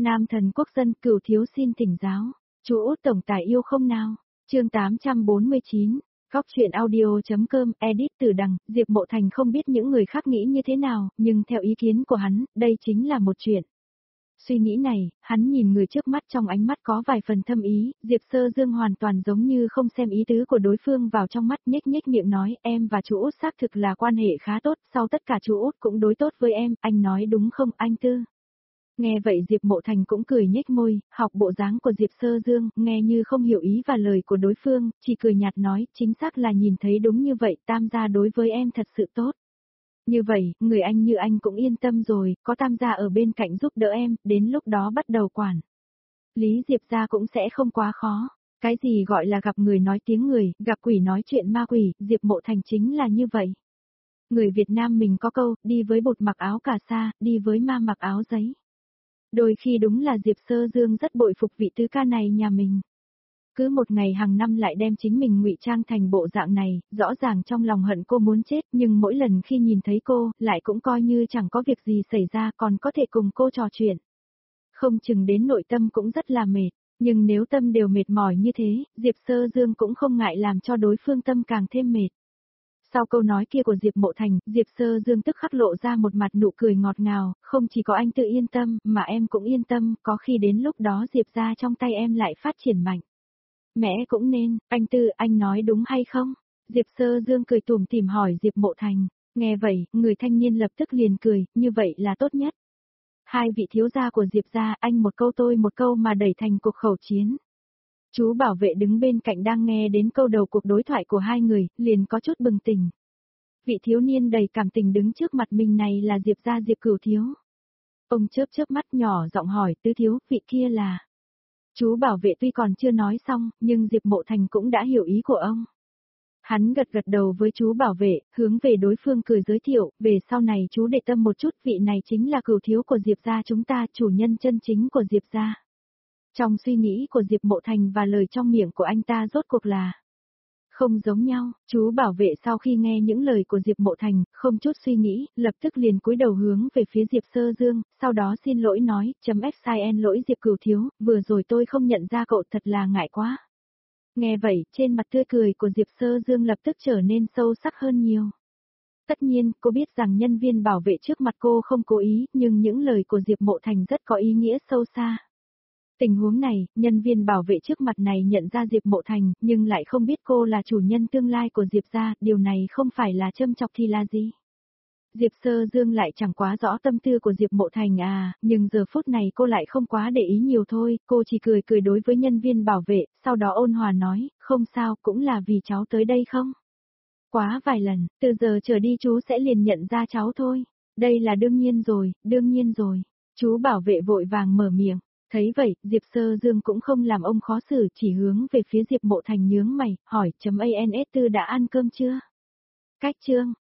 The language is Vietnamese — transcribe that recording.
Nam thần quốc dân Cửu thiếu xin thỉnh giáo. Chú Út tổng tài yêu không nào? Chương 849. Góc truyện audio.com edit từ đằng, Diệp Mộ Thành không biết những người khác nghĩ như thế nào, nhưng theo ý kiến của hắn, đây chính là một chuyện. Suy nghĩ này, hắn nhìn người trước mắt trong ánh mắt có vài phần thâm ý, Diệp Sơ Dương hoàn toàn giống như không xem ý tứ của đối phương vào trong mắt, nhếch nhếch miệng nói, em và chú Út xác thực là quan hệ khá tốt, sau tất cả chú Út cũng đối tốt với em, anh nói đúng không anh Tư? Nghe vậy Diệp Mộ Thành cũng cười nhếch môi, học bộ dáng của Diệp Sơ Dương, nghe như không hiểu ý và lời của đối phương, chỉ cười nhạt nói, chính xác là nhìn thấy đúng như vậy, Tam gia đối với em thật sự tốt. Như vậy, người anh như anh cũng yên tâm rồi, có Tam gia ở bên cạnh giúp đỡ em, đến lúc đó bắt đầu quản. Lý Diệp gia cũng sẽ không quá khó. Cái gì gọi là gặp người nói tiếng người, gặp quỷ nói chuyện ma quỷ, Diệp Mộ Thành chính là như vậy. Người Việt Nam mình có câu, đi với bột mặc áo cà sa, đi với ma mặc áo giấy. Đôi khi đúng là Diệp Sơ Dương rất bội phục vị tứ ca này nhà mình. Cứ một ngày hàng năm lại đem chính mình ngụy trang thành bộ dạng này, rõ ràng trong lòng hận cô muốn chết, nhưng mỗi lần khi nhìn thấy cô, lại cũng coi như chẳng có việc gì xảy ra, còn có thể cùng cô trò chuyện. Không chừng đến nội tâm cũng rất là mệt, nhưng nếu tâm đều mệt mỏi như thế, Diệp Sơ Dương cũng không ngại làm cho đối phương tâm càng thêm mệt. Sau câu nói kia của Diệp Mộ Thành, Diệp Sơ Dương tức khắc lộ ra một mặt nụ cười ngọt ngào, không chỉ có anh tự yên tâm, mà em cũng yên tâm, có khi đến lúc đó Diệp ra trong tay em lại phát triển mạnh. Mẹ cũng nên, anh Tư, anh nói đúng hay không? Diệp Sơ Dương cười tủm tỉm hỏi Diệp Mộ Thành, nghe vậy, người thanh niên lập tức liền cười, như vậy là tốt nhất. Hai vị thiếu gia của Diệp gia, anh một câu tôi một câu mà đẩy thành cuộc khẩu chiến. Chú bảo vệ đứng bên cạnh đang nghe đến câu đầu cuộc đối thoại của hai người, liền có chút bừng tỉnh. Vị thiếu niên đầy cảm tình đứng trước mặt mình này là Diệp gia Diệp Cửu thiếu. Ông chớp chớp mắt nhỏ giọng hỏi Tứ thiếu, vị kia là... Chú bảo vệ tuy còn chưa nói xong, nhưng Diệp Mộ Thành cũng đã hiểu ý của ông. Hắn gật gật đầu với chú bảo vệ, hướng về đối phương cười giới thiệu, về sau này chú để tâm một chút, vị này chính là Cửu thiếu của Diệp gia chúng ta, chủ nhân chân chính của Diệp gia. Trong suy nghĩ của Diệp Mộ Thành và lời trong miệng của anh ta rốt cuộc là không giống nhau, chú bảo vệ sau khi nghe những lời của Diệp Mộ Thành, không chút suy nghĩ, lập tức liền cúi đầu hướng về phía Diệp Sơ Dương, sau đó xin lỗi nói, xin lỗi Diệp Cửu thiếu, vừa rồi tôi không nhận ra cậu thật là ngại quá. Nghe vậy, trên mặt tươi cười của Diệp Sơ Dương lập tức trở nên sâu sắc hơn nhiều. Tất nhiên, cô biết rằng nhân viên bảo vệ trước mặt cô không cố ý, nhưng những lời của Diệp Mộ Thành rất có ý nghĩa sâu xa. Tình huống này, nhân viên bảo vệ trước mặt này nhận ra Diệp Mộ Thành, nhưng lại không biết cô là chủ nhân tương lai của Diệp gia, điều này không phải là châm chọc thì là gì. Diệp Sơ Dương lại chẳng quá rõ tâm tư của Diệp Mộ Thành à, nhưng giờ phút này cô lại không quá để ý nhiều thôi, cô chỉ cười cười đối với nhân viên bảo vệ, sau đó ôn hòa nói, không sao, cũng là vì cháu tới đây không? Quá vài lần, từ giờ trở đi chú sẽ liền nhận ra cháu thôi. Đây là đương nhiên rồi, đương nhiên rồi. Chú bảo vệ vội vàng mở miệng. Thấy vậy, Diệp Sơ Dương cũng không làm ông khó xử, chỉ hướng về phía Diệp Mộ Thành nhướng mày, hỏi, ans tư đã ăn cơm chưa? Cách chương,